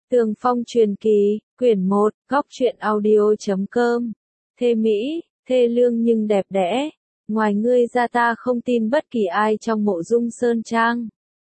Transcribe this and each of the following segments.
Tường Phong truyền kỳ, quyển 1, góc truyện audio.com. Thê Mỹ, thê lương nhưng đẹp đẽ. Ngoài ngươi ra ta không tin bất kỳ ai trong Mộ Dung Sơn Trang.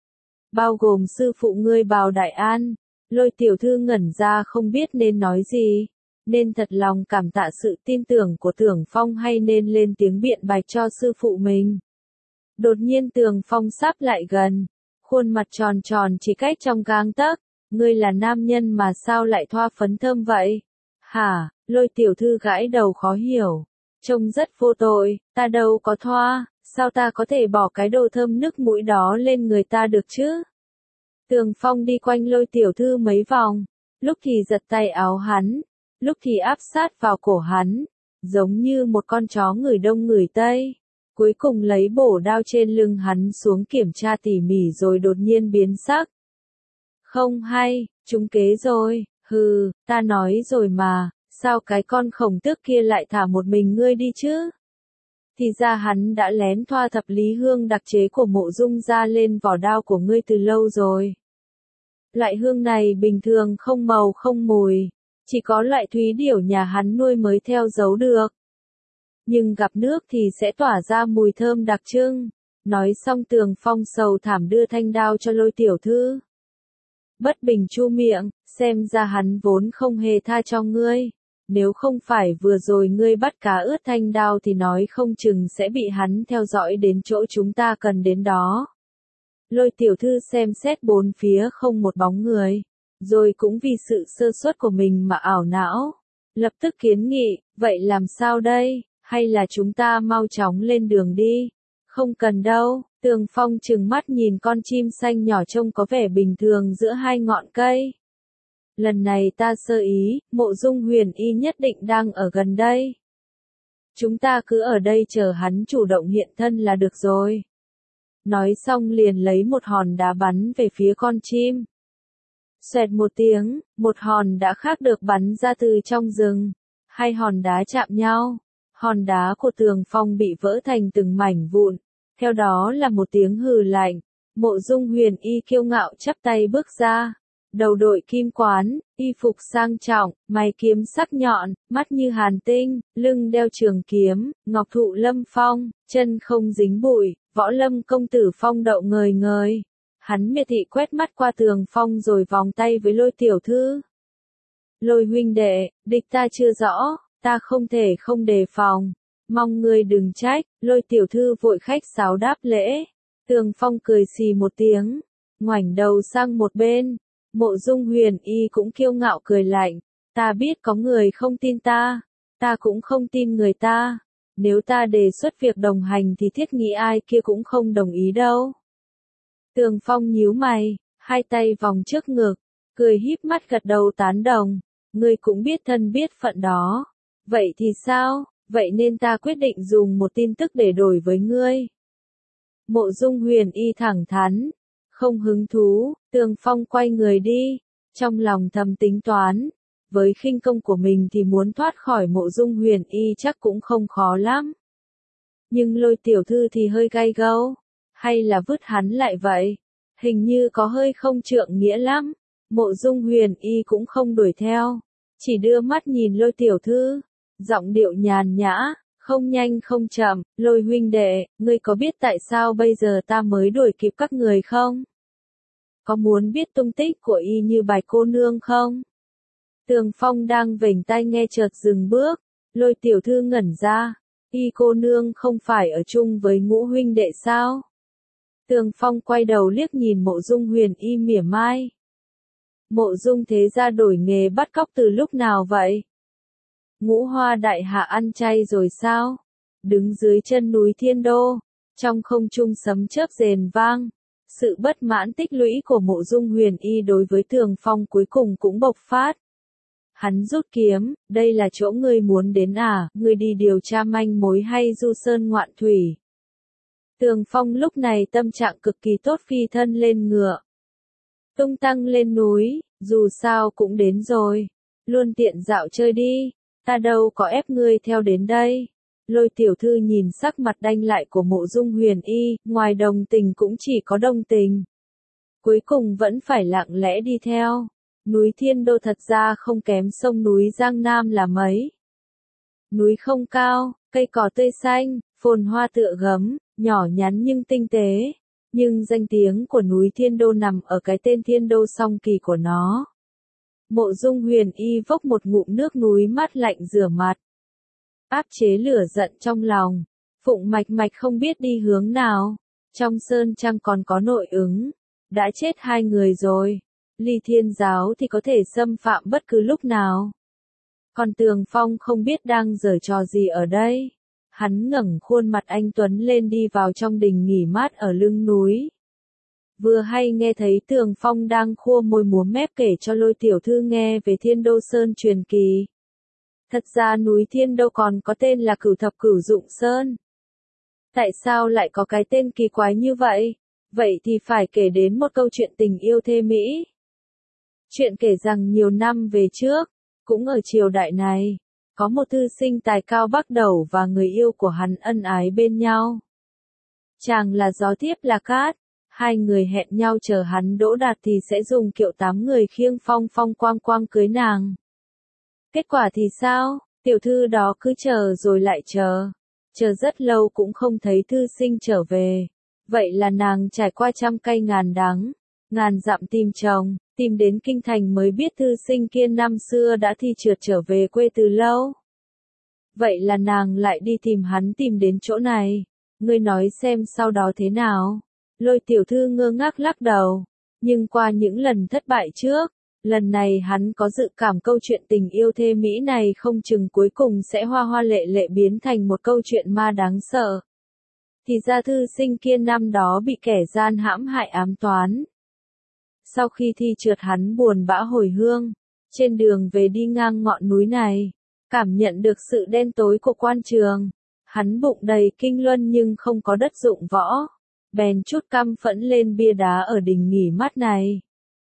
Bao gồm sư phụ ngươi Bào Đại An. Lôi tiểu thư ngẩn ra không biết nên nói gì. Nên thật lòng cảm tạ sự tin tưởng của Tường Phong hay nên lên tiếng biện bạch cho sư phụ mình. Đột nhiên Tường Phong sắp lại gần. Khuôn mặt tròn tròn chỉ cách trong gang tấc. Ngươi là nam nhân mà sao lại thoa phấn thơm vậy? Hả? Lôi tiểu thư gãi đầu khó hiểu. Trông rất vô tội, ta đâu có thoa, sao ta có thể bỏ cái đồ thơm nức mũi đó lên người ta được chứ? Tường Phong đi quanh lôi tiểu thư mấy vòng, lúc thì giật tay áo hắn, lúc thì áp sát vào cổ hắn, giống như một con chó người Đông người Tây. Cuối cùng lấy bổ đao trên lưng hắn xuống kiểm tra tỉ mỉ rồi đột nhiên biến sắc. Không hay, trúng kế rồi, hừ, ta nói rồi mà, sao cái con khổng tước kia lại thả một mình ngươi đi chứ? Thì ra hắn đã lén thoa thập lý hương đặc chế của Mộ Dung gia lên vỏ đao của ngươi từ lâu rồi. Loại hương này bình thường không màu không mùi, chỉ có loại thúy điểu nhà hắn nuôi mới theo dấu được. Nhưng gặp nước thì sẽ tỏa ra mùi thơm đặc trưng. Nói xong Tường Phong sầu thảm đưa thanh đao cho lôi tiểu thư. Bất bình chu miệng, xem ra hắn vốn không hề tha cho ngươi. Nếu không phải vừa rồi ngươi bắt cá ướt thanh đao thì nói không chừng sẽ bị hắn theo dõi đến chỗ chúng ta cần đến đó. Lôi tiểu thư xem xét bốn phía không một bóng người, rồi cũng vì sự sơ suất của mình mà ảo não. Lập tức kiến nghị, vậy làm sao đây, hay là chúng ta mau chóng lên đường đi? Không cần đâu. Tường Phong trừng mắt nhìn con chim xanh nhỏ trông có vẻ bình thường giữa hai ngọn cây. Lần này ta sơ ý, Mộ Dung Huyền Y nhất định đang ở gần đây. Chúng ta cứ ở đây chờ hắn chủ động hiện thân là được rồi. Nói xong liền lấy một hòn đá bắn về phía con chim. Xoẹt một tiếng, một hòn đá khác được bắn ra từ trong rừng. Hai hòn đá chạm nhau. Hòn đá của Tường Phong bị vỡ thành từng mảnh vụn. Theo đó là một tiếng hừ lạnh, Mộ Dung Huyền Y kiêu ngạo chắp tay bước ra, đầu đội kim quán, y phục sang trọng, mày kiếm sắc nhọn, mắt như hàn tinh, lưng đeo trường kiếm, ngọc thụ lâm phong, chân không dính bụi, võ lâm công tử phong đậu ngời ngời. Hắn miệt thị quét mắt qua Tường Phong rồi vòng tay với lôi tiểu thư. Lôi huynh đệ, địch ta chưa rõ, ta không thể không đề phòng. Mong ngươi đừng trách, lôi tiểu thư vội khách sáo đáp lễ. Tường Phong cười xì một tiếng, ngoảnh đầu sang một bên. Mộ Dung Huyền Y cũng kiêu ngạo cười lạnh. Ta biết có người không tin ta cũng không tin người ta. Nếu ta đề xuất việc đồng hành thì thiết nghĩ ai kia cũng không đồng ý đâu. Tường Phong nhíu mày, hai tay vòng trước ngực, cười híp mắt gật đầu tán đồng. Ngươi cũng biết thân biết phận đó. Vậy thì sao? Vậy nên ta quyết định dùng một tin tức để đổi với ngươi. Mộ Dung Huyền Y thẳng thắn, không hứng thú. Tường Phong quay người đi, trong lòng thầm tính toán, với khinh công của mình thì muốn thoát khỏi Mộ Dung Huyền Y chắc cũng không khó lắm. Nhưng lôi tiểu thư thì hơi gay gâu, hay là vứt hắn lại vậy? Hình như có hơi không trượng nghĩa lắm. Mộ Dung Huyền Y cũng không đuổi theo, chỉ đưa mắt nhìn lôi tiểu thư. Giọng điệu nhàn nhã, không nhanh không chậm, lôi huynh đệ, ngươi có biết tại sao bây giờ ta mới đuổi kịp các người không? Có muốn biết tung tích của y như Bạch cô nương không? Tường Phong đang vểnh tai nghe chợt dừng bước, lôi tiểu thư ngẩn ra, y cô nương không phải ở chung với Ngũ huynh đệ sao? Tường Phong quay đầu liếc nhìn Mộ Dung Huyền Y mỉa mai. Mộ Dung thế gia đổi nghề bắt cóc từ lúc nào vậy? Ngũ Hoa đại hạ ăn chay rồi sao? Đứng dưới chân núi Thiên Đô, trong không trung sấm chớp rền vang, sự bất mãn tích lũy của Mộ Dung Huyền Y đối với Tường Phong cuối cùng cũng bộc phát. Hắn rút kiếm, đây là chỗ ngươi muốn đến à, ngươi đi điều tra manh mối hay du sơn ngoạn thủy? Tường Phong lúc này tâm trạng cực kỳ tốt, phi thân lên ngựa, tung tăng lên núi, dù sao cũng đến rồi, luôn tiện dạo chơi đi. Ta đâu có ép ngươi theo đến đây. Lôi tiểu thư nhìn sắc mặt đanh lại của Mộ Dung Huyền Y, ngoài đồng tình cũng chỉ có đồng tình. Cuối cùng vẫn phải lặng lẽ đi theo. Núi Thiên Đô thật ra không kém sông núi Giang Nam là mấy. Núi không cao, cây cỏ tươi xanh, phồn hoa tựa gấm, nhỏ nhắn nhưng tinh tế. Nhưng danh tiếng của núi Thiên Đô nằm ở cái tên Thiên Đô song kỳ của nó. Mộ Dung Huyền Y vốc một ngụm nước núi mát lạnh rửa mặt. Áp chế lửa giận trong lòng. Phụng Mạch Mạch không biết đi hướng nào. Trong sơn trang còn có nội ứng. Đã chết 2 người rồi. Ly Thiên giáo thì có thể xâm phạm bất cứ lúc nào. Còn Tường Phong không biết đang giở trò gì ở đây. Hắn ngẩng khuôn mặt anh tuấn lên đi vào trong đình nghỉ mát ở lưng núi. Vừa hay nghe thấy Tường Phong đang khua môi múa mép kể cho Lôi tiểu thư nghe về Thiên Đô Sơn truyền kỳ. Thật ra núi Thiên Đô còn có tên là Cửu Thập Cửu Dụng Sơn. Tại sao lại có cái tên kỳ quái như vậy? Vậy thì phải kể đến một câu chuyện tình yêu thê mỹ. Chuyện kể rằng nhiều năm về trước, cũng ở triều đại này, có một thư sinh tài cao bắc đầu và người yêu của hắn ân ái bên nhau. Chàng là gió tiếp là cát, 2 người hẹn nhau chờ hắn đỗ đạt thì sẽ dùng kiệu 8 người khiêng phong phong quang quang cưới nàng. Kết quả thì sao? Tiểu thư đó cứ chờ rồi lại chờ rất lâu cũng không thấy thư sinh trở về. Vậy là nàng trải qua trăm cay ngàn đắng, ngàn dặm tìm chồng, tìm đến kinh thành mới biết thư sinh kia năm xưa đã thi trượt trở về quê từ lâu. Vậy là nàng lại đi tìm hắn tìm đến chỗ này. Ngươi nói xem sau đó thế nào? Lôi tiểu thư ngơ ngác lắc đầu. Nhưng qua những lần thất bại trước, lần này hắn có dự cảm câu chuyện tình yêu thê mỹ này không chừng cuối cùng sẽ hoa hoa lệ lệ biến thành một câu chuyện ma đáng sợ. Thì ra thư sinh kia năm đó bị kẻ gian hãm hại ám toán. Sau khi thi trượt hắn buồn bã hồi hương, trên đường về đi ngang ngọn núi này, cảm nhận được sự đen tối của quan trường. Hắn bụng đầy kinh luân nhưng không có đất dụng võ, bèn chút căm phẫn lên bia đá ở đình nghỉ mát này.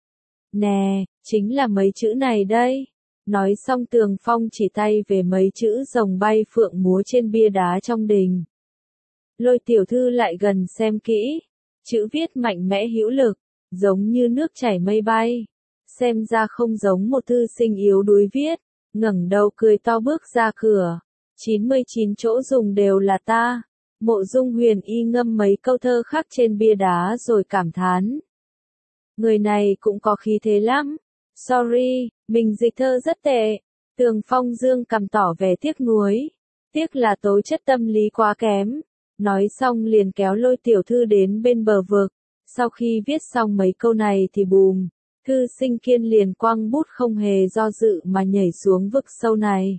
Nè, chính là mấy chữ này đây. Nói xong Tường Phong chỉ tay về mấy chữ rồng bay phượng múa trên bia đá trong đình. Lôi tiểu thư lại gần xem kỹ, chữ viết mạnh mẽ hữu lực, giống như nước chảy mây bay. Xem ra không giống một thư sinh yếu đuối viết, ngẩng đầu cười to bước ra cửa. 99 chỗ dùng đều là ta. Mộ Dung Huyền Y ngâm mấy câu thơ khắc trên bia đá rồi cảm thán. Người này cũng có khí thế lắm. Sorry, mình dịch thơ rất tệ. Tường Phong dương cằm tỏ vẻ tiếc nuối. Tiếc là tố chất tâm lý quá kém. Nói xong liền kéo Lôi tiểu thư đến bên bờ vực. Sau khi viết xong mấy câu này thì bùm, thư sinh kiên liền quăng bút không hề do dự mà nhảy xuống vực sâu này.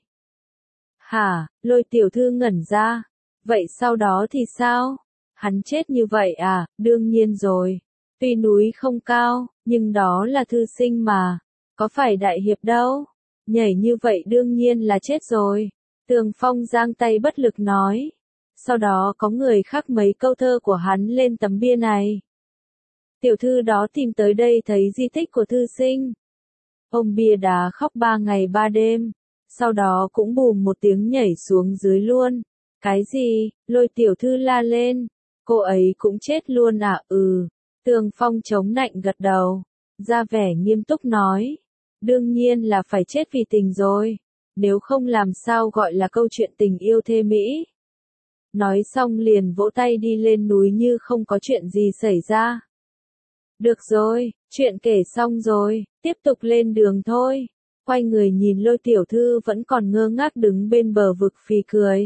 Hả? Lôi tiểu thư ngẩn ra. Vậy sau đó thì sao? Hắn chết như vậy à? Đương nhiên rồi. Tuy núi không cao, nhưng đó là thư sinh mà. Có phải đại hiệp đâu. Nhảy như vậy đương nhiên là chết rồi. Tường Phong giang tay bất lực nói. Sau đó có người khắc mấy câu thơ của hắn lên tấm bia này. Tiểu thư đó tìm tới đây thấy di tích của thư sinh. Ông bia đá khóc 3 ngày 3 đêm. Sau đó cũng bùm một tiếng nhảy xuống dưới luôn. Cái gì? Lôi tiểu thư la lên. Cô ấy cũng chết luôn à? Ừ. Tường Phong chống nạnh gật đầu. Ra vẻ nghiêm túc nói. Đương nhiên là phải chết vì tình rồi. Nếu không làm sao gọi là câu chuyện tình yêu thê mỹ. Nói xong liền vỗ tay đi lên núi như không có chuyện gì xảy ra. Được rồi, chuyện kể xong rồi, tiếp tục lên đường thôi. Quay người nhìn Lôi tiểu thư vẫn còn ngơ ngác đứng bên bờ vực phì cười.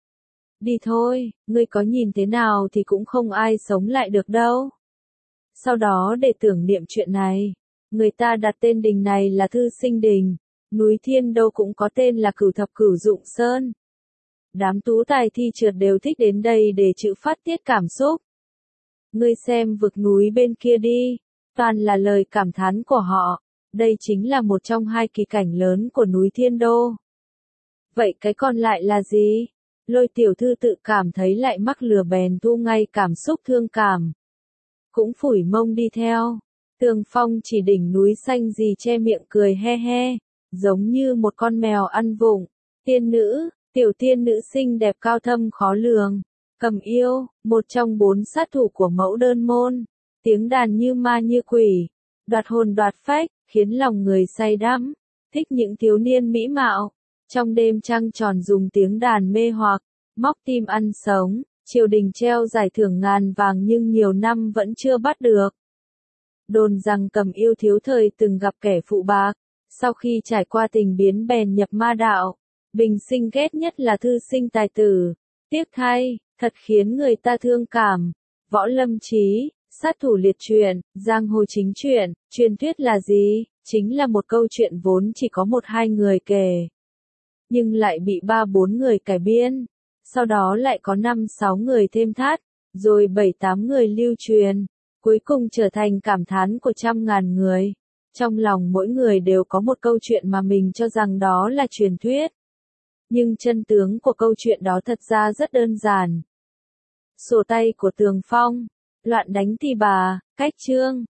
Đi thôi, ngươi có nhìn thế nào thì cũng không ai sống lại được đâu. Sau đó để tưởng niệm chuyện này, người ta đặt tên đình này là Thư Sinh Đình, núi Thiên Đô cũng có tên là Cửu Thập Cửu Dụng Sơn. Đám tú tài thi trượt đều thích đến đây để chữ phát tiết cảm xúc. Ngươi xem vực núi bên kia đi, toàn là lời cảm thán của họ. Đây chính là một trong 2 kỳ cảnh lớn của núi Thiên Đô. Vậy cái còn lại là gì? Lôi tiểu thư tự cảm thấy lại mắc lừa bèn thu ngay cảm xúc thương cảm. Cũng phủi mông đi theo. Tường Phong chỉ đỉnh núi xanh gì che miệng cười he he, giống như một con mèo ăn vụng. Tiên nữ, tiểu tiên nữ xinh đẹp cao thâm khó lường. Cầm yêu, một trong 4 sát thủ của mẫu đơn môn. Tiếng đàn như ma như quỷ. Đoạt hồn đoạt phách, khiến lòng người say đắm, thích những thiếu niên mỹ mạo. Trong đêm trăng tròn dùng tiếng đàn mê hoặc, móc tim ăn sống, triều đình treo giải thưởng ngàn vàng nhưng nhiều năm vẫn chưa bắt được. Đồn rằng Cầm Yêu thiếu thời từng gặp kẻ phụ bạc, sau khi trải qua tình biến bèn nhập ma đạo. Bình sinh ghét nhất là thư sinh tài tử. Tiếc thay, thật khiến người ta thương cảm. Võ Lâm Chí, sát thủ liệt truyện, giang hồ chính truyện, truyền thuyết là gì? Chính là một câu chuyện vốn chỉ có một hai người kể, nhưng lại bị ba bốn người cải biên. Sau đó lại có 5-6 người thêm thắt, rồi 7-8 người lưu truyền, cuối cùng trở thành cảm thán của trăm ngàn người. Trong lòng mỗi người đều có một câu chuyện mà mình cho rằng đó là truyền thuyết. Nhưng chân tướng của câu chuyện đó thật ra rất đơn giản. Sổ tay của Tường Phong, loạn đánh thì bà, cách chương.